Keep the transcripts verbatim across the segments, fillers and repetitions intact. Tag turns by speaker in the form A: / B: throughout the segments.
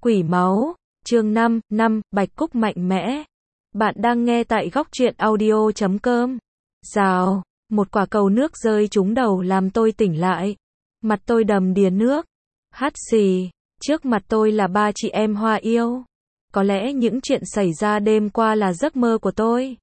A: Quỷ máu, chương năm, năm, Bạch Cúc mạnh mẽ. Bạn đang nghe tại góc truyện audio chấm com. Rào, một quả cầu nước rơi trúng đầu làm tôi tỉnh lại. Mặt tôi đầm đìa nước. Hắt xì, trước mặt tôi là ba chị em Hoa yêu. Có lẽ những chuyện xảy ra đêm qua là giấc mơ của tôi.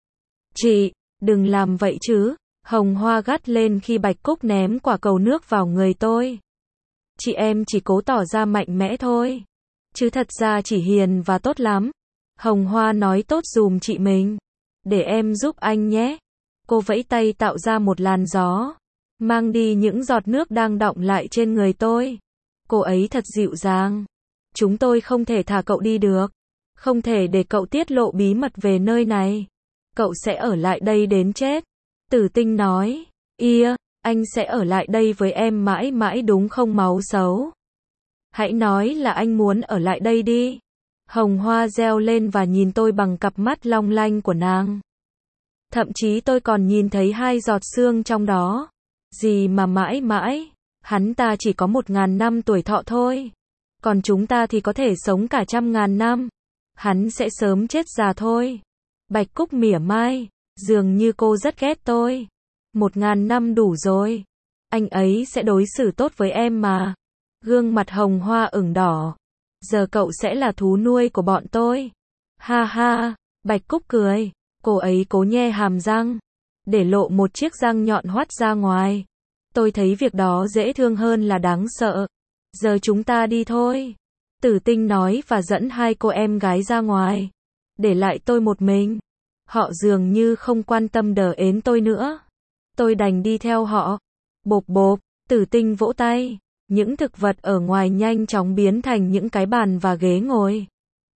A: Chị, đừng làm vậy chứ. Hồng Hoa gắt lên khi Bạch Cúc ném quả cầu nước vào người tôi. Chị em chỉ cố tỏ ra mạnh mẽ thôi. Chứ thật ra chỉ hiền và tốt lắm. Hồng Hoa nói tốt dùm chị mình. Để em giúp anh nhé. Cô vẫy tay tạo ra một làn gió. Mang đi những giọt nước đang đọng lại trên người tôi. Cô ấy thật dịu dàng. Chúng tôi không thể thả cậu đi được. Không thể để cậu tiết lộ bí mật về nơi này. Cậu sẽ ở lại đây đến chết. Tử Tinh nói. Ia, anh sẽ ở lại đây với em mãi mãi đúng không máu xấu? Hãy nói là anh muốn ở lại đây đi. Hồng Hoa reo lên và nhìn tôi bằng cặp mắt long lanh của nàng. Thậm chí tôi còn nhìn thấy hai giọt sương trong đó. Gì mà mãi mãi, hắn ta chỉ có một ngàn năm tuổi thọ thôi. Còn chúng ta thì có thể sống cả trăm ngàn năm. Hắn sẽ sớm chết già thôi. Bạch Cúc mỉa mai, dường như cô rất ghét tôi. Một ngàn năm đủ rồi. Anh ấy sẽ đối xử tốt với em mà. Gương mặt Hồng Hoa ửng đỏ. Giờ cậu sẽ là thú nuôi của bọn tôi. Ha ha, Bạch Cúc cười. Cô ấy cố nhe hàm răng. Để lộ một chiếc răng nhọn hoắt ra ngoài. Tôi thấy việc đó dễ thương hơn là đáng sợ. Giờ chúng ta đi thôi. Tử Tinh nói và dẫn hai cô em gái ra ngoài. Để lại tôi một mình. Họ dường như không quan tâm đờ ến tôi nữa. Tôi đành đi theo họ. Bộp bộp, Tử Tinh vỗ tay. Những thực vật ở ngoài nhanh chóng biến thành những cái bàn và ghế ngồi.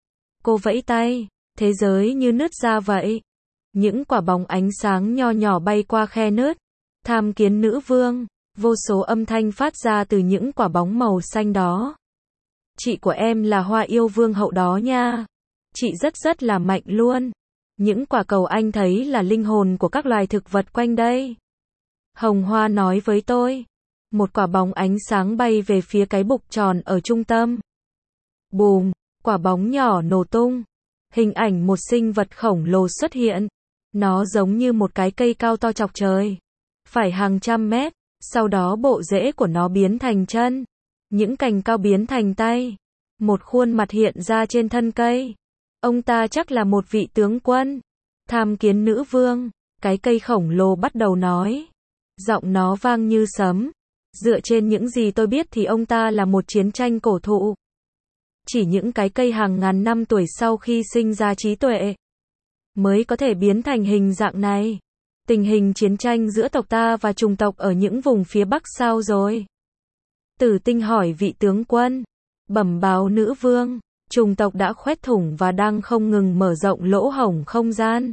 A: Cô vẫy tay, thế giới như nứt ra vậy. Những quả bóng ánh sáng nho nhỏ bay qua khe nứt. Tham kiến nữ vương, vô số âm thanh phát ra từ những quả bóng màu xanh đó. Chị của em là Hoa yêu vương hậu đó nha. Chị rất rất là mạnh luôn. Những quả cầu anh thấy là linh hồn của các loài thực vật quanh đây. Hồng Hoa nói với tôi. Một quả bóng ánh sáng bay về phía cái bục tròn ở trung tâm. Bùm, quả bóng nhỏ nổ tung. Hình ảnh một sinh vật khổng lồ xuất hiện. Nó giống như một cái cây cao to chọc trời. Phải hàng trăm mét. Sau đó bộ rễ của nó biến thành chân. Những cành cao biến thành tay. Một khuôn mặt hiện ra trên thân cây. Ông ta chắc là một vị tướng quân. Tham kiến nữ vương. Cái cây khổng lồ bắt đầu nói. Giọng nó vang như sấm. Dựa trên những gì tôi biết thì ông ta là một chiến tranh cổ thụ. Chỉ những cái cây hàng ngàn năm tuổi sau khi sinh ra trí tuệ mới có thể biến thành hình dạng này. Tình hình chiến tranh giữa tộc ta và chủng tộc ở những vùng phía Bắc sao rồi? Tử Tinh hỏi vị tướng quân. Bẩm báo nữ vương, chủng tộc đã khoét thủng và đang không ngừng mở rộng lỗ hổng không gian.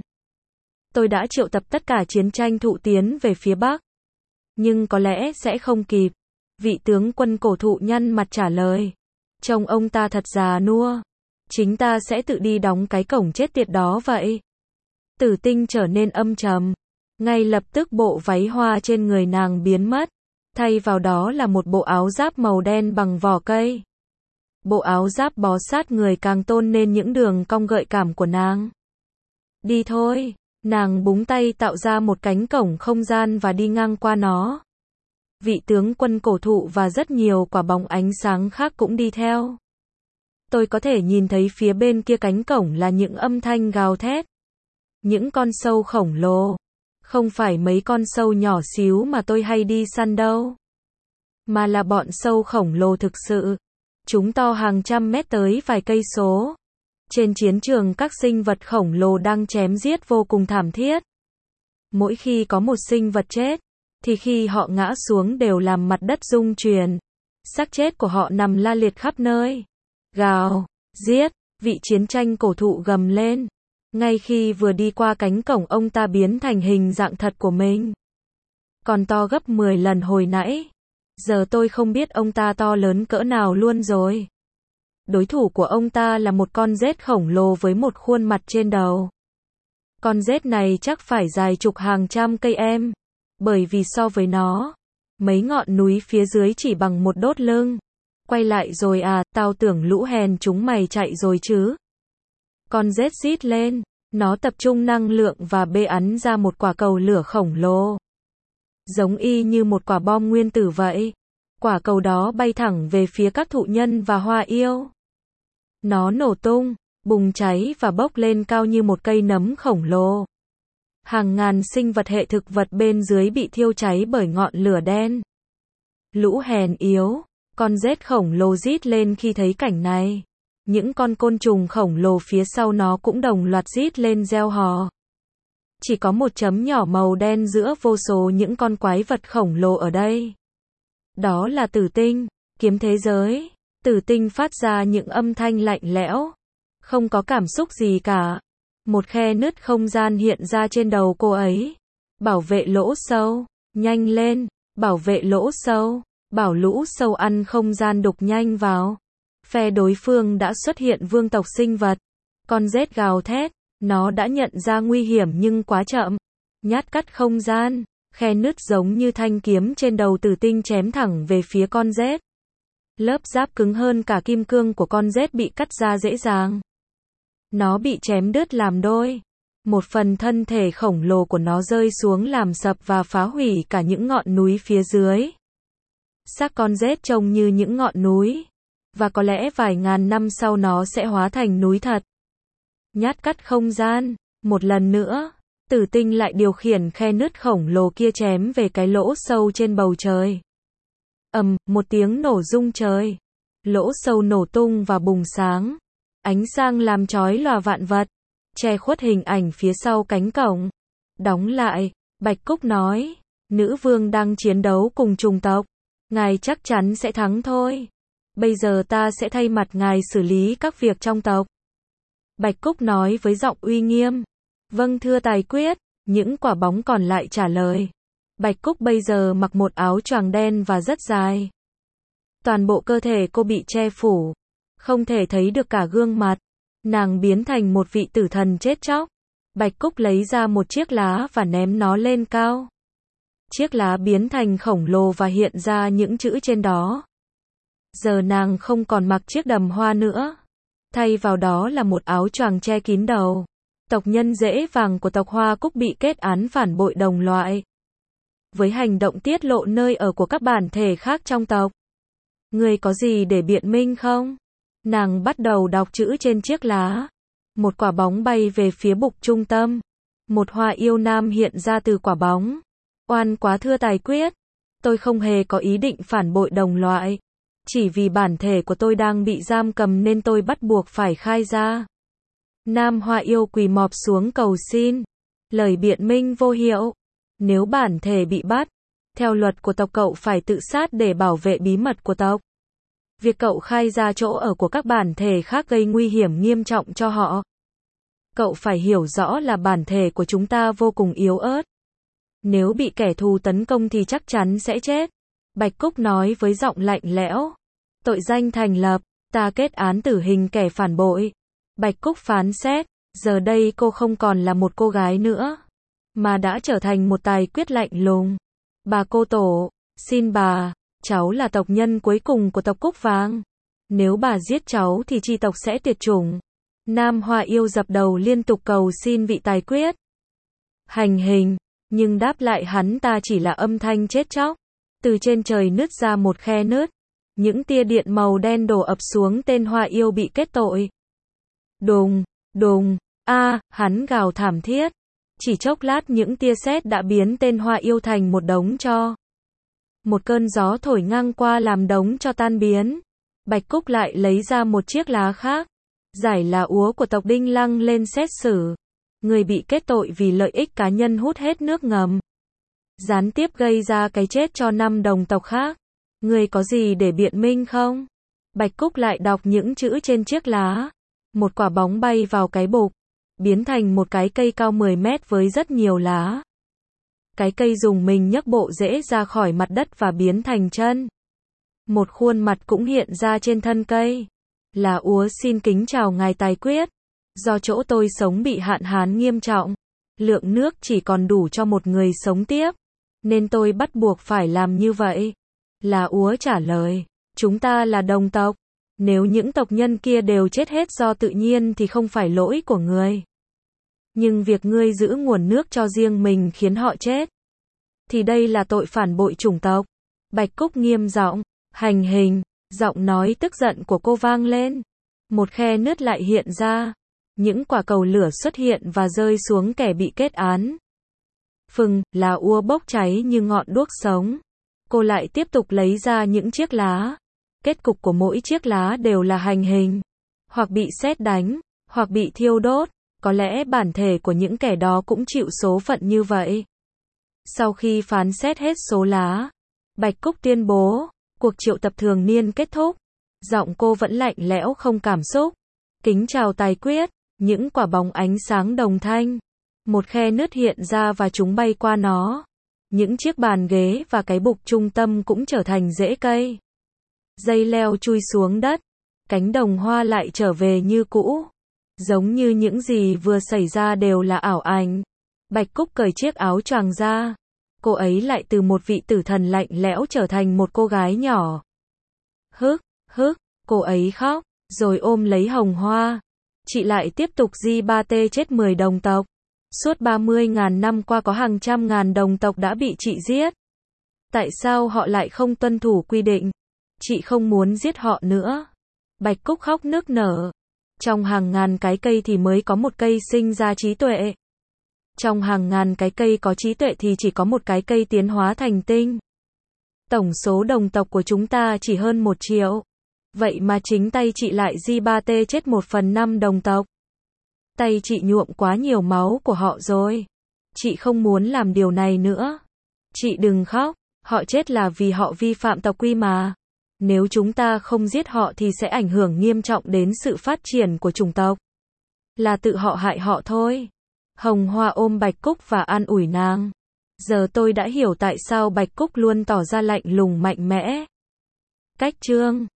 A: Tôi đã triệu tập tất cả chiến tranh thụ tiến về phía Bắc. Nhưng có lẽ sẽ không kịp. Vị tướng quân cổ thụ nhăn mặt trả lời. Trông ông ta thật già nua. Chính ta sẽ tự đi đóng cái cổng chết tiệt đó vậy. Tử Tinh trở nên âm trầm. Ngay lập tức bộ váy hoa trên người nàng biến mất. Thay vào đó là một bộ áo giáp màu đen bằng vỏ cây. Bộ áo giáp bó sát người càng tôn nên những đường cong gợi cảm của nàng. Đi thôi. Nàng búng tay tạo ra một cánh cổng không gian và đi ngang qua nó. Vị tướng quân cổ thụ và rất nhiều quả bóng ánh sáng khác cũng đi theo. Tôi có thể nhìn thấy phía bên kia cánh cổng là những âm thanh gào thét. Những con sâu khổng lồ. Không phải mấy con sâu nhỏ xíu mà tôi hay đi săn đâu. Mà là bọn sâu khổng lồ thực sự. Chúng to hàng trăm mét tới vài cây số. Trên chiến trường các sinh vật khổng lồ đang chém giết vô cùng thảm thiết. Mỗi khi có một sinh vật chết, thì khi họ ngã xuống đều làm mặt đất rung chuyển. Xác chết của họ nằm la liệt khắp nơi. Gào, giết, vị chiến tranh cổ thụ gầm lên. Ngay khi vừa đi qua cánh cổng ông ta biến thành hình dạng thật của mình. Còn to gấp mười lần hồi nãy. Giờ tôi không biết ông ta to lớn cỡ nào luôn rồi. Đối thủ của ông ta là một con rết khổng lồ với một khuôn mặt trên đầu. Con rết này chắc phải dài chục hàng trăm cây em. Bởi vì so với nó, mấy ngọn núi phía dưới chỉ bằng một đốt lưng. Quay lại rồi à, tao tưởng lũ hèn chúng mày chạy rồi chứ. Con rết rít lên, nó tập trung năng lượng và bê ắn ra một quả cầu lửa khổng lồ. Giống y như một quả bom nguyên tử vậy. Quả cầu đó bay thẳng về phía các thụ nhân và hoa yêu. Nó nổ tung, bùng cháy và bốc lên cao như một cây nấm khổng lồ. Hàng ngàn sinh vật hệ thực vật bên dưới bị thiêu cháy bởi ngọn lửa đen. Lũ hèn yếu, con rết khổng lồ rít lên khi thấy cảnh này. Những con côn trùng khổng lồ phía sau nó cũng đồng loạt rít lên reo hò. Chỉ có một chấm nhỏ màu đen giữa vô số những con quái vật khổng lồ ở đây. Đó là tử tinh, kiếm thế giới. Tử tinh phát ra những âm thanh lạnh lẽo. Không có cảm xúc gì cả. Một khe nứt không gian hiện ra trên đầu cô ấy. Bảo vệ lỗ sâu, nhanh lên, bảo vệ lỗ sâu, bảo lũ sâu ăn không gian đục nhanh vào. Phe đối phương đã xuất hiện vương tộc sinh vật. Con rết gào thét, nó đã nhận ra nguy hiểm nhưng quá chậm. Nhát cắt không gian, khe nứt giống như thanh kiếm trên đầu tử tinh chém thẳng về phía con rết. Lớp giáp cứng hơn cả kim cương của con rết bị cắt ra dễ dàng. Nó bị chém đứt làm đôi. Một phần thân thể khổng lồ của nó rơi xuống làm sập và phá hủy cả những ngọn núi phía dưới. Xác con rết trông như những ngọn núi. Và có lẽ vài ngàn năm sau nó sẽ hóa thành núi thật. Nhát cắt không gian, một lần nữa, tử tinh lại điều khiển khe nứt khổng lồ kia chém về cái lỗ sâu trên bầu trời. Ầm, một tiếng nổ rung trời. Lỗ sâu nổ tung và bùng sáng. Ánh sáng làm chói lòa vạn vật, che khuất hình ảnh phía sau cánh cổng. Đóng lại, Bạch Cúc nói, nữ vương đang chiến đấu cùng chủng tộc. Ngài chắc chắn sẽ thắng thôi. Bây giờ ta sẽ thay mặt ngài xử lý các việc trong tộc. Bạch Cúc nói với giọng uy nghiêm. Vâng thưa tài quyết, những quả bóng còn lại trả lời. Bạch Cúc bây giờ mặc một áo choàng đen và rất dài. Toàn bộ cơ thể cô bị che phủ. Không thể thấy được cả gương mặt. Nàng biến thành một vị tử thần chết chóc. Bạch Cúc lấy ra một chiếc lá và ném nó lên cao. Chiếc lá biến thành khổng lồ và hiện ra những chữ trên đó. Giờ nàng không còn mặc chiếc đầm hoa nữa. Thay vào đó là một áo choàng che kín đầu. Tộc nhân rễ vàng của tộc Hoa Cúc bị kết án phản bội đồng loại. Với hành động tiết lộ nơi ở của các bản thể khác trong tộc. Người có gì để biện minh không? Nàng bắt đầu đọc chữ trên chiếc lá. Một quả bóng bay về phía bục trung tâm. Một hoa yêu nam hiện ra từ quả bóng. Oan quá thưa tài quyết. Tôi không hề có ý định phản bội đồng loại. Chỉ vì bản thể của tôi đang bị giam cầm nên tôi bắt buộc phải khai ra. Nam hoa yêu quỳ mọp xuống cầu xin. Lời biện minh vô hiệu. Nếu bản thể bị bắt, theo luật của tộc cậu phải tự sát để bảo vệ bí mật của tộc. Việc cậu khai ra chỗ ở của các bản thể khác gây nguy hiểm nghiêm trọng cho họ. Cậu phải hiểu rõ là bản thể của chúng ta vô cùng yếu ớt. Nếu bị kẻ thù tấn công thì chắc chắn sẽ chết. Bạch Cúc nói với giọng lạnh lẽo. Tội danh thành lập, ta kết án tử hình kẻ phản bội. Bạch Cúc phán xét, giờ đây cô không còn là một cô gái nữa, mà đã trở thành một tài quyết lạnh lùng. Bà cô tổ, xin bà, cháu là tộc nhân cuối cùng của tộc Cúc Vàng. Nếu bà giết cháu thì chi tộc sẽ tuyệt chủng. Nam hoa yêu dập đầu liên tục cầu xin vị tài quyết hành hình, nhưng đáp lại hắn ta chỉ là âm thanh chết chóc. Từ trên trời nứt ra một khe nứt. Những tia điện màu đen đổ ập xuống tên hoa yêu bị kết tội. Đùng, đùng, a, hắn gào thảm thiết. Chỉ chốc lát những tia sét đã biến tên hoa yêu thành một đống tro. Một cơn gió thổi ngang qua làm đống tro tan biến. Bạch Cúc lại lấy ra một chiếc lá khác. Giải lá úa của tộc Đinh Lăng lên xét xử. Người bị kết tội vì lợi ích cá nhân hút hết nước ngầm. Gián tiếp gây ra cái chết cho năm đồng tộc khác. Người có gì để biện minh không? Bạch Cúc lại đọc những chữ trên chiếc lá. Một quả bóng bay vào cái bục. Biến thành một cái cây cao mười mét với rất nhiều lá. Cái cây dùng mình nhấc bộ rễ ra khỏi mặt đất và biến thành chân. Một khuôn mặt cũng hiện ra trên thân cây. Là úa xin kính chào ngài tài quyết. Do chỗ tôi sống bị hạn hán nghiêm trọng. Lượng nước chỉ còn đủ cho một người sống tiếp. Nên tôi bắt buộc phải làm như vậy. Là úa trả lời. Chúng ta là đồng tộc. Nếu những tộc nhân kia đều chết hết do tự nhiên thì không phải lỗi của ngươi. Nhưng việc ngươi giữ nguồn nước cho riêng mình khiến họ chết, thì đây là tội phản bội chủng tộc. Bạch Cúc nghiêm giọng, hành hình, giọng nói tức giận của cô vang lên. Một khe nứt lại hiện ra. Những quả cầu lửa xuất hiện và rơi xuống kẻ bị kết án. Phừng, là ua bốc cháy như ngọn đuốc sống. Cô lại tiếp tục lấy ra những chiếc lá. Kết cục của mỗi chiếc lá đều là hành hình. Hoặc bị sét đánh, hoặc bị thiêu đốt. Có lẽ bản thể của những kẻ đó cũng chịu số phận như vậy. Sau khi phán xét hết số lá, Bạch Cúc tuyên bố, cuộc triệu tập thường niên kết thúc. Giọng cô vẫn lạnh lẽo không cảm xúc. Kính chào tài quyết, những quả bóng ánh sáng đồng thanh. Một khe nứt hiện ra và chúng bay qua nó. Những chiếc bàn ghế và cái bục trung tâm cũng trở thành rễ cây. Dây leo chui xuống đất. Cánh đồng hoa lại trở về như cũ. Giống như những gì vừa xảy ra đều là ảo ảnh. Bạch Cúc cởi chiếc áo choàng ra. Cô ấy lại từ một vị tử thần lạnh lẽo trở thành một cô gái nhỏ. Hức, hức, cô ấy khóc, rồi ôm lấy Hồng Hoa. Chị lại tiếp tục di ba tê chết mười đồng tộc. Suốt ba mươi ngàn năm qua có hàng trăm ngàn đồng tộc đã bị chị giết. Tại sao họ lại không tuân thủ quy định? Chị không muốn giết họ nữa. Bạch Cúc khóc nức nở. Trong hàng ngàn cái cây thì mới có một cây sinh ra trí tuệ. Trong hàng ngàn cái cây có trí tuệ thì chỉ có một cái cây tiến hóa thành tinh. Tổng số đồng tộc của chúng ta chỉ hơn một triệu. Vậy mà chính tay chị lại di ba tê chết một phần năm đồng tộc. Tay chị nhuộm quá nhiều máu của họ rồi. Chị không muốn làm điều này nữa. Chị đừng khóc, họ chết là vì họ vi phạm tộc quy mà. Nếu chúng ta không giết họ thì sẽ ảnh hưởng nghiêm trọng đến sự phát triển của chủng tộc. Là tự họ hại họ thôi. Hồng Hoa ôm Bạch Cúc và an ủi nàng. Giờ tôi đã hiểu tại sao Bạch Cúc luôn tỏ ra lạnh lùng mạnh mẽ. Cách chương